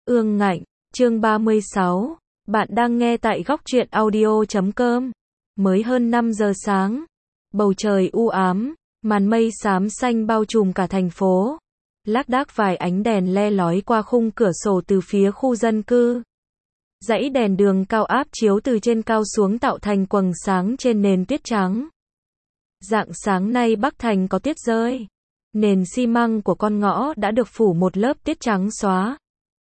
Ương Ngạnh, chương 36. Bạn đang nghe tại góc truyện audio.com. Mới hơn 5 giờ sáng. Bầu trời u ám, màn mây xám xanh bao trùm cả thành phố. Lác đác vài ánh đèn le lói qua khung cửa sổ từ phía khu dân cư. Dãy đèn đường cao áp chiếu từ trên cao xuống tạo thành quầng sáng trên nền tuyết trắng. Rạng sáng nay Bắc Thành có tuyết rơi. Nền xi măng của con ngõ đã được phủ một lớp tuyết trắng xóa.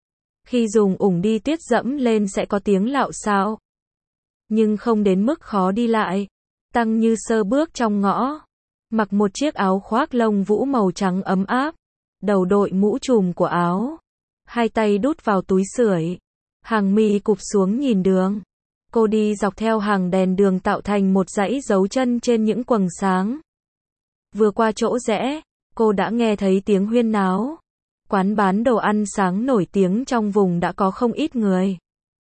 Khi dùng ủng đi tuyết dẫm lên sẽ có tiếng lạo xạo. Nhưng không đến mức khó đi lại. Tăng Như Sơ bước trong ngõ. Mặc một chiếc áo khoác lông vũ màu trắng ấm áp. Đầu đội mũ trùm của áo. Hai tay đút vào túi sưởi. Hàng mi cụp xuống nhìn đường. Cô đi dọc theo hàng đèn đường tạo thành một dãy dấu chân trên những quầng sáng. Vừa qua chỗ rẽ, cô đã nghe thấy tiếng huyên náo. Quán bán đồ ăn sáng nổi tiếng trong vùng đã có không ít người.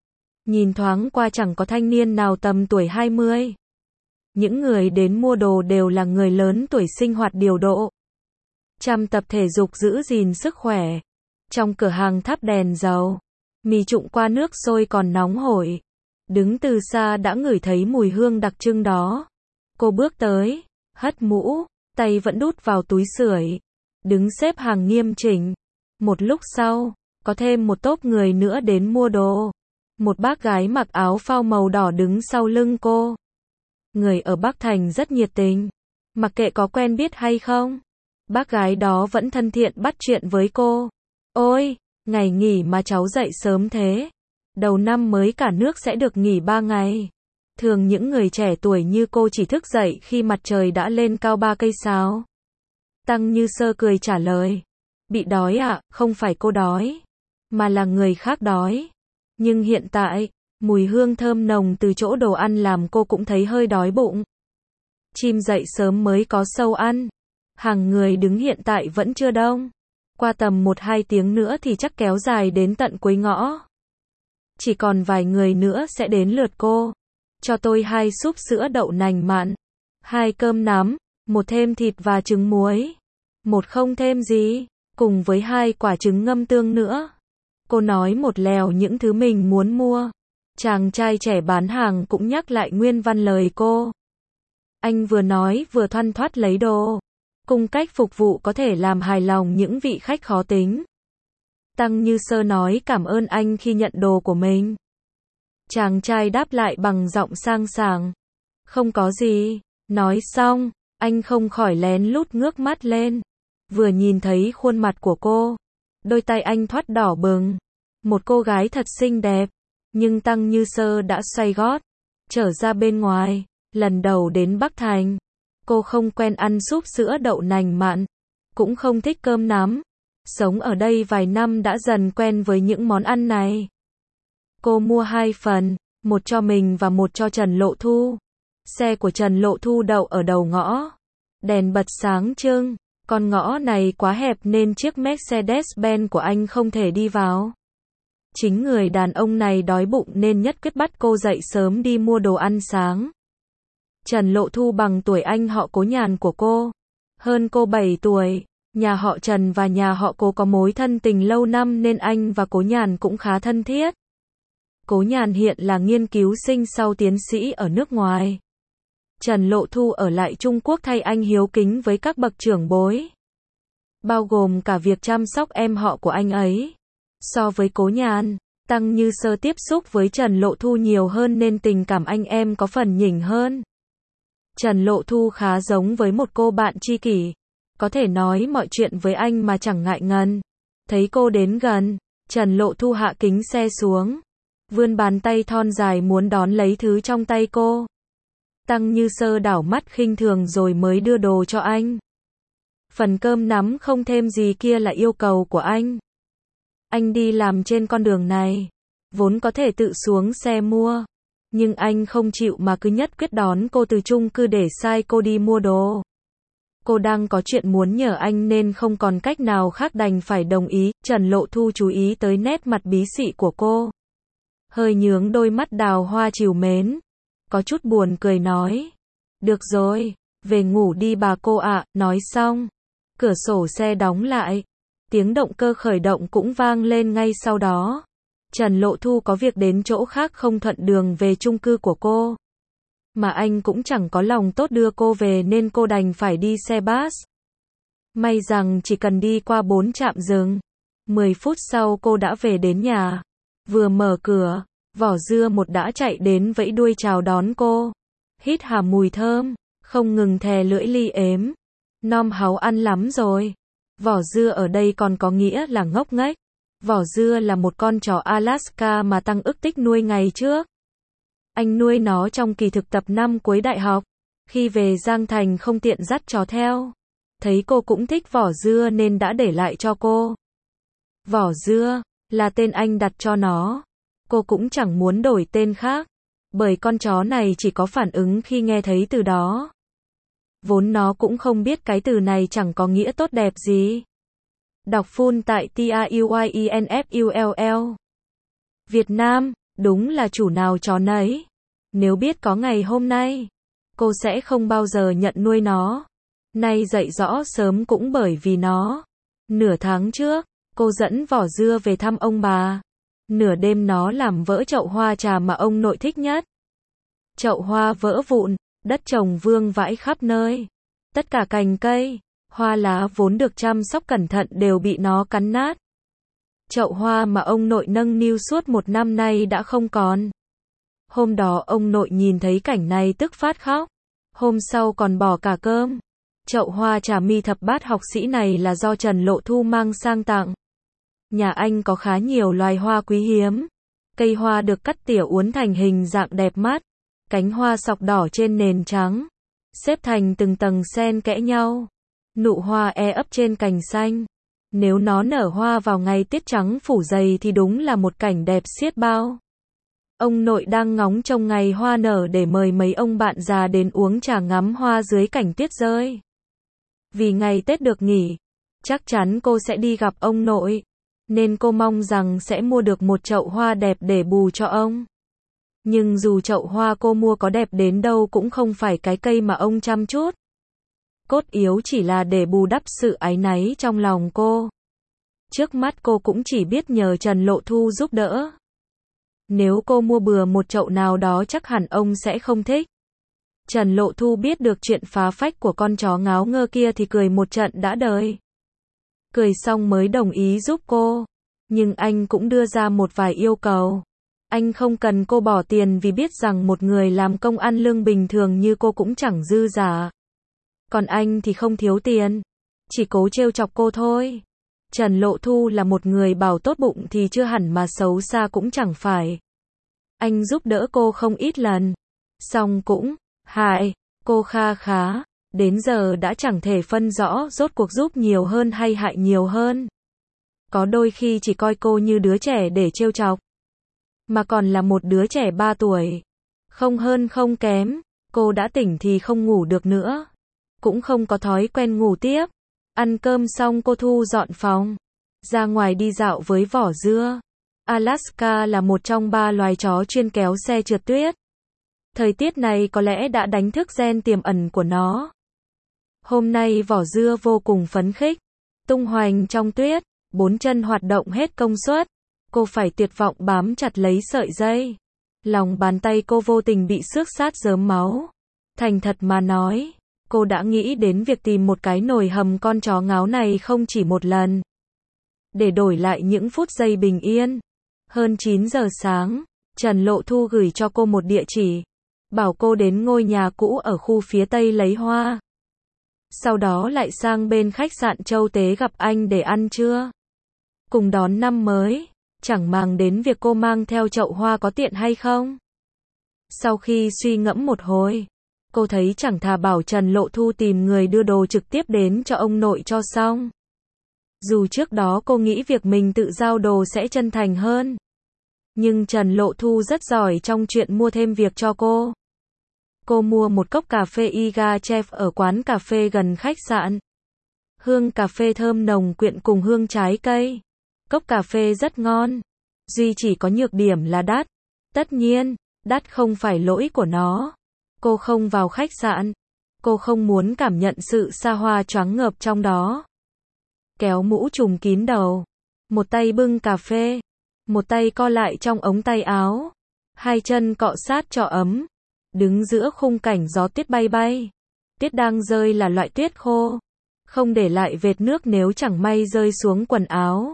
Nhìn thoáng qua chẳng có thanh niên nào tầm tuổi 20. Những người đến mua đồ đều là người lớn tuổi sinh hoạt điều độ. Chăm tập thể dục giữ gìn sức khỏe. Trong cửa hàng thắp đèn dầu, mì trụng qua nước sôi còn nóng hổi. Đứng từ xa đã ngửi thấy mùi hương đặc trưng đó. Cô bước tới, hất mũ, tay vẫn đút vào túi sưởi. Đứng xếp hàng nghiêm chỉnh. Một lúc sau, có thêm một tốp người nữa đến mua đồ. Một bác gái mặc áo phao màu đỏ đứng sau lưng cô. Người ở Bắc Thành rất nhiệt tình. Mặc kệ có quen biết hay không, bác gái đó vẫn thân thiện bắt chuyện với cô. Ôi, ngày nghỉ mà cháu dậy sớm thế. Đầu năm mới cả nước sẽ được nghỉ 3 ngày. Thường những người trẻ tuổi như cô chỉ thức dậy khi mặt trời đã lên cao 3 cây sao. Tăng Như Sơ cười trả lời. Bị đói ạ, không phải cô đói, mà là người khác đói. Nhưng hiện tại, mùi hương thơm nồng từ chỗ đồ ăn làm cô cũng thấy hơi đói bụng. Chim dậy sớm mới có sâu ăn. Hàng người đứng hiện tại vẫn chưa đông. Qua tầm 1-2 tiếng nữa thì chắc kéo dài đến tận cuối ngõ. Chỉ còn vài người nữa sẽ đến lượt cô. Cho tôi 2 súp sữa đậu nành mặn, 2 cơm nắm, 1 thêm thịt và trứng muối, 1 không thêm gì, cùng với 2 quả trứng ngâm tương nữa. Cô nói một lèo những thứ mình muốn mua. Chàng trai trẻ bán hàng cũng nhắc lại nguyên văn lời cô. Anh vừa nói vừa thoăn thoắt lấy đồ. Cung cách phục vụ có thể làm hài lòng những vị khách khó tính. Tăng Như Sơ nói cảm ơn anh khi nhận đồ của mình. Chàng trai đáp lại bằng giọng sang sảng. Không có gì. Nói xong, anh không khỏi lén lút ngước mắt lên. Vừa nhìn thấy khuôn mặt của cô, đôi tay anh thoắt đỏ bừng. Một cô gái thật xinh đẹp. Nhưng Tăng Như Sơ đã xoay gót, trở ra bên ngoài. Lần đầu đến Bắc Thành, cô không quen ăn súp sữa đậu nành mặn, cũng không thích cơm nắm. Sống ở đây vài năm đã dần quen với những món ăn này. Cô mua 2 phần, một cho mình và một cho Trần Lộ Thu. Xe của Trần Lộ Thu đậu ở đầu ngõ. Đèn bật sáng trưng. Con ngõ này quá hẹp nên chiếc Mercedes-Benz của anh không thể đi vào. Chính người đàn ông này đói bụng nên nhất quyết bắt cô dậy sớm đi mua đồ ăn sáng. Trần Lộ Thu bằng tuổi anh họ Cố Nhàn của cô. Hơn cô 7 tuổi. Nhà họ Trần và nhà họ Cố có mối thân tình lâu năm nên anh và Cố Nhàn cũng khá thân thiết. Cố Nhàn hiện là nghiên cứu sinh sau tiến sĩ ở nước ngoài. Trần Lộ Thu ở lại Trung Quốc thay anh hiếu kính với các bậc trưởng bối. Bao gồm cả việc chăm sóc em họ của anh ấy. So với Cố Nhàn, Tăng Như Sơ tiếp xúc với Trần Lộ Thu nhiều hơn nên tình cảm anh em có phần nhỉnh hơn. Trần Lộ Thu khá giống với một cô bạn tri kỷ. Có thể nói mọi chuyện với anh mà chẳng ngại ngần. Thấy cô đến gần, Trần Lộ Thu hạ kính xe xuống. Vươn bàn tay thon dài muốn đón lấy thứ trong tay cô. Tăng Như Sơ đảo mắt khinh thường rồi mới đưa đồ cho anh. Phần cơm nắm không thêm gì kia là yêu cầu của anh. Anh đi làm trên con đường này, vốn có thể tự xuống xe mua. Nhưng anh không chịu mà cứ nhất quyết đón cô từ chung cư để sai cô đi mua đồ. Cô đang có chuyện muốn nhờ anh nên không còn cách nào khác đành phải đồng ý. Trần Lộ Thu chú ý tới nét mặt bí xị của cô. Hơi nhướng đôi mắt đào hoa trìu mến. Có chút buồn cười nói. Được rồi, về ngủ đi bà cô ạ. Nói xong, cửa sổ xe đóng lại. Tiếng động cơ khởi động cũng vang lên ngay sau đó. Trần Lộ Thu có việc đến chỗ khác không thuận đường về chung cư của cô. Mà anh cũng chẳng có lòng tốt đưa cô về nên cô đành phải đi xe bus. May rằng chỉ cần đi qua 4 trạm dừng. 10 phút sau cô đã về đến nhà. Vừa mở cửa, Vỏ Dưa một đã chạy đến vẫy đuôi chào đón cô. Hít hà mùi thơm, không ngừng thè lưỡi li ếm. Nom háu ăn lắm rồi. Vỏ Dưa ở đây còn có nghĩa là ngốc nghếch. Vỏ Dưa là một con chó Alaska mà Tăng ức tích nuôi ngày trước. Anh nuôi nó trong kỳ thực tập năm cuối đại học. Khi về Giang Thành không tiện dắt chó theo. Thấy cô cũng thích Vỏ Dưa nên đã để lại cho cô. Vỏ Dưa là tên anh đặt cho nó. Cô cũng chẳng muốn đổi tên khác. Bởi con chó này chỉ có phản ứng khi nghe thấy từ đó. Vốn nó cũng không biết cái từ này chẳng có nghĩa tốt đẹp gì. Đọc full tại TAUYINFULL. Việt Nam, đúng là chủ nào chó nấy. Nếu biết có ngày hôm nay, cô sẽ không bao giờ nhận nuôi nó. Nay dậy rõ sớm cũng bởi vì nó. Nửa tháng trước, cô dẫn Vỏ Dưa về thăm ông bà. Nửa đêm nó làm vỡ chậu hoa trà mà ông nội thích nhất. Chậu hoa vỡ vụn, đất trồng vương vãi khắp nơi. Tất cả cành cây, hoa lá vốn được chăm sóc cẩn thận đều bị nó cắn nát. Chậu hoa mà ông nội nâng niu suốt 1 năm nay đã không còn. Hôm đó ông nội nhìn thấy cảnh này tức phát khóc. Hôm sau còn bỏ cả cơm. Chậu hoa trà mi thập bát học sĩ này là do Trần Lộ Thu mang sang tặng. Nhà anh có khá nhiều loài hoa quý hiếm. Cây hoa được cắt tỉa uốn thành hình dạng đẹp mắt. Cánh hoa sọc đỏ trên nền trắng. Xếp thành từng tầng xen kẽ nhau. Nụ hoa ấp trên cành xanh. Nếu nó nở hoa vào ngày tiết trắng phủ dày thì đúng là một cảnh đẹp xiết bao. Ông nội đang ngóng trông ngày hoa nở để mời mấy ông bạn già đến uống trà ngắm hoa dưới cảnh tuyết rơi. Vì ngày Tết được nghỉ, chắc chắn cô sẽ đi gặp ông nội. Nên cô mong rằng sẽ mua được một chậu hoa đẹp để bù cho ông. Nhưng dù chậu hoa cô mua có đẹp đến đâu cũng không phải cái cây mà ông chăm chút. Cốt yếu chỉ là để bù đắp sự áy náy trong lòng cô. Trước mắt cô cũng chỉ biết nhờ Trần Lộ Thu giúp đỡ. Nếu cô mua bừa một chậu nào đó chắc hẳn ông sẽ không thích. Trần Lộ Thu biết được chuyện phá phách của con chó ngáo ngơ kia thì cười một trận đã đời. Cười xong mới đồng ý giúp cô. Nhưng anh cũng đưa ra một vài yêu cầu. Anh không cần cô bỏ tiền vì biết rằng một người làm công ăn lương bình thường như cô cũng chẳng dư giả. Còn anh thì không thiếu tiền. Chỉ cố trêu chọc cô thôi. Trần Lộ Thu là một người bảo tốt bụng thì chưa hẳn mà xấu xa cũng chẳng phải. Anh giúp đỡ cô không ít lần. Xong cũng hại cô kha khá. Đến giờ đã chẳng thể phân rõ rốt cuộc giúp nhiều hơn hay hại nhiều hơn. Có đôi khi chỉ coi cô như đứa trẻ để trêu chọc. Mà còn là một đứa trẻ 3 tuổi. Không hơn không kém. Cô đã tỉnh thì không ngủ được nữa. Cũng không có thói quen ngủ tiếp. Ăn cơm xong cô thu dọn phòng. Ra ngoài đi dạo với Vỏ Dưa. Alaska là một trong 3 loài chó chuyên kéo xe trượt tuyết. Thời tiết này có lẽ đã đánh thức gen tiềm ẩn của nó. Hôm nay Vỏ Dưa vô cùng phấn khích. Tung hoành trong tuyết. 4 chân hoạt động hết công suất. Cô phải tuyệt vọng bám chặt lấy sợi dây. Lòng bàn tay cô vô tình bị xước sát rớm máu. Thành thật mà nói, cô đã nghĩ đến việc tìm một cái nồi hầm con chó ngáo này không chỉ một lần. Để đổi lại những phút giây bình yên. Hơn 9 giờ sáng, Trần Lộ Thu gửi cho cô một địa chỉ. Bảo cô đến ngôi nhà cũ ở khu phía Tây lấy hoa. Sau đó lại sang bên khách sạn Châu Tế gặp anh để ăn trưa. Cùng đón năm mới. Chẳng màng đến việc cô mang theo chậu hoa có tiện hay không. Sau khi suy ngẫm một hồi, cô thấy chẳng thà bảo Trần Lộ Thu tìm người đưa đồ trực tiếp đến cho ông nội cho xong. Dù trước đó cô nghĩ việc mình tự giao đồ sẽ chân thành hơn. Nhưng Trần Lộ Thu rất giỏi trong chuyện mua thêm việc cho cô. Cô mua một cốc cà phê Iga Chef ở quán cà phê gần khách sạn. Hương cà phê thơm nồng quyện cùng hương trái cây. Cốc cà phê rất ngon. Duy chỉ có nhược điểm là đắt. Tất nhiên, đắt không phải lỗi của nó. Cô không vào khách sạn. Cô không muốn cảm nhận sự xa hoa choáng ngợp trong đó. Kéo mũ trùm kín đầu. Một tay bưng cà phê. một tay co lại trong ống tay áo, hai chân cọ sát cho ấm, đứng giữa khung cảnh gió tuyết bay bay. Tuyết đang rơi là loại tuyết khô, không để lại vệt nước nếu chẳng may rơi xuống quần áo.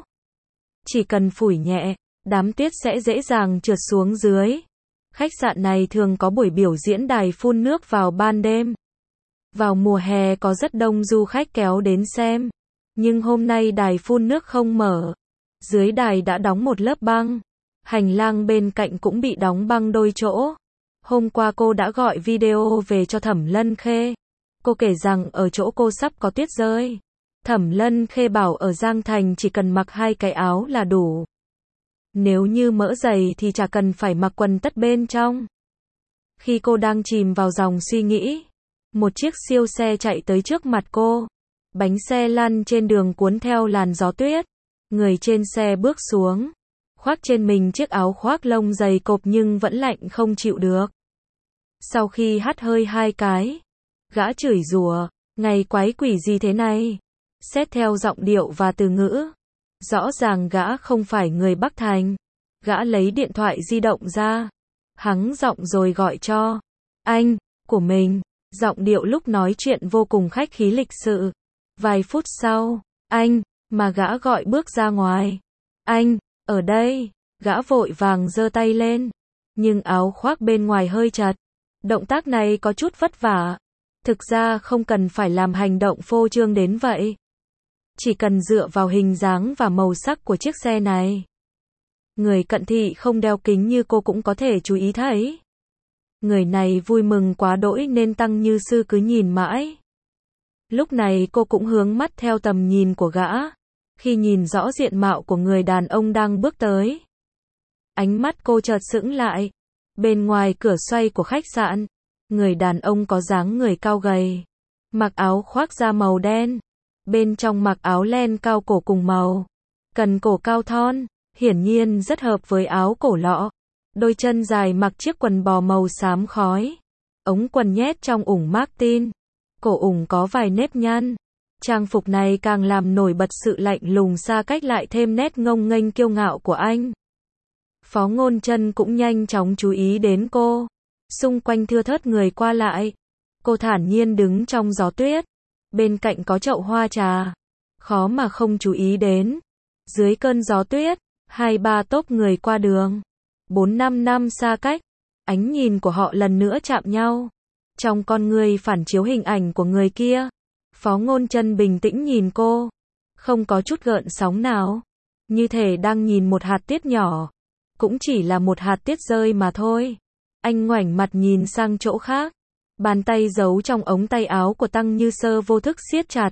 Chỉ cần phủi nhẹ, đám tuyết sẽ dễ dàng trượt xuống dưới. Khách sạn này thường có buổi biểu diễn đài phun nước vào ban đêm. Vào mùa hè có rất đông du khách kéo đến xem. Nhưng hôm nay đài phun nước không mở. Dưới đài đã đóng một lớp băng. Hành lang bên cạnh cũng bị đóng băng đôi chỗ. Hôm qua cô đã gọi video về cho Thẩm Lân Khê. Cô kể rằng ở chỗ cô sắp có tuyết rơi. Thẩm Lân Khê bảo ở Giang Thành chỉ cần mặc 2 cái áo là đủ. Nếu như mỡ dày thì chả cần phải mặc quần tất bên trong. Khi cô đang chìm vào dòng suy nghĩ, một chiếc siêu xe chạy tới trước mặt cô. Bánh xe lăn trên đường cuốn theo làn gió tuyết. Người trên xe bước xuống, khoác trên mình chiếc áo khoác lông dày cộp nhưng vẫn lạnh không chịu được. Sau khi hắt hơi 2 cái, gã chửi rủa, ngày quái quỷ gì thế này? Xét theo giọng điệu và từ ngữ, rõ ràng gã không phải người Bắc Thành. Gã lấy điện thoại di động ra, hắng giọng rồi gọi cho anh của mình. Giọng điệu lúc nói chuyện vô cùng khách khí lịch sự. Vài phút sau, anh mà gã gọi bước ra ngoài. Anh, ở đây. Gã vội vàng giơ tay lên, nhưng áo khoác bên ngoài hơi chật. Động tác này có chút vất vả. Thực ra không cần phải làm hành động phô trương đến vậy. Chỉ cần dựa vào hình dáng và màu sắc của chiếc xe này. Người cận thị không đeo kính như cô cũng có thể chú ý thấy. Người này vui mừng quá đỗi nên Tăng Như Sư cứ nhìn mãi. Lúc này cô cũng hướng mắt theo tầm nhìn của gã. Khi nhìn rõ diện mạo của người đàn ông đang bước tới, ánh mắt cô chợt sững lại. Bên ngoài cửa xoay của khách sạn, người đàn ông có dáng người cao gầy, mặc áo khoác da màu đen, bên trong mặc áo len cao cổ cùng màu, cần cổ cao thon, hiển nhiên rất hợp với áo cổ lọ. Đôi chân dài mặc chiếc quần bò màu xám khói, ống quần nhét trong ủng Martin, cổ ủng có vài nếp nhăn. Trang phục này càng làm nổi bật sự lạnh lùng xa cách lại thêm nét ngông nghênh kiêu ngạo của anh. Phó Ngôn Chân cũng nhanh chóng chú ý đến cô. Xung quanh thưa thớt người qua lại. Cô thản nhiên đứng trong gió tuyết. Bên cạnh có chậu hoa trà. Khó mà không chú ý đến. Dưới cơn gió tuyết, 2-3 tốp người qua đường. 4-5 năm xa cách. Ánh nhìn của họ lần nữa chạm nhau. Trong con người phản chiếu hình ảnh của người kia. Phó Ngôn Chân bình tĩnh nhìn cô. Không có chút gợn sóng nào. Như thể đang nhìn một hạt tuyết nhỏ. Cũng chỉ là một hạt tuyết rơi mà thôi. Anh ngoảnh mặt nhìn sang chỗ khác. Bàn tay giấu trong ống tay áo của Tăng Như Sơ vô thức siết chặt.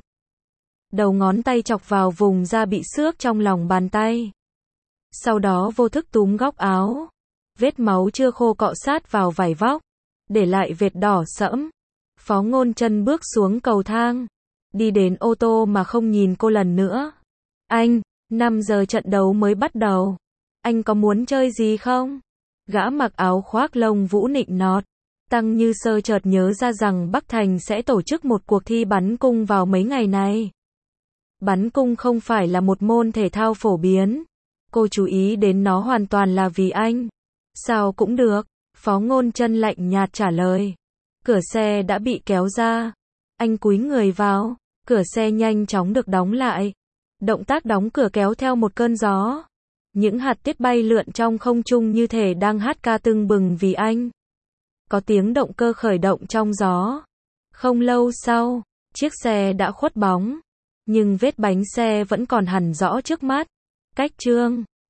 Đầu ngón tay chọc vào vùng da bị xước trong lòng bàn tay. Sau đó vô thức túm góc áo. Vết máu chưa khô cọ sát vào vải vóc, để lại vệt đỏ sẫm. Phó Ngôn Chân bước xuống cầu thang, đi đến ô tô mà không nhìn cô lần nữa. Anh, 5 giờ trận đấu mới bắt đầu. Anh có muốn chơi gì không? Gã mặc áo khoác lông vũ nịnh nọt. Tăng Như Sơ chợt nhớ ra rằng Bắc Thành sẽ tổ chức một cuộc thi bắn cung vào mấy ngày này. Bắn cung không phải là một môn thể thao phổ biến. Cô chú ý đến nó hoàn toàn là vì anh. Sao cũng được, Phó Ngôn Chân lạnh nhạt trả lời. Cửa xe đã bị kéo ra. Anh cúi người vào. Cửa xe nhanh chóng được đóng lại. Động tác đóng cửa kéo theo một cơn gió. Những hạt tuyết bay lượn trong không trung như thể đang hát ca tưng bừng vì anh. Có tiếng động cơ khởi động trong gió. Không lâu sau, chiếc xe đã khuất bóng. Nhưng vết bánh xe vẫn còn hằn rõ trước mắt. Cách chương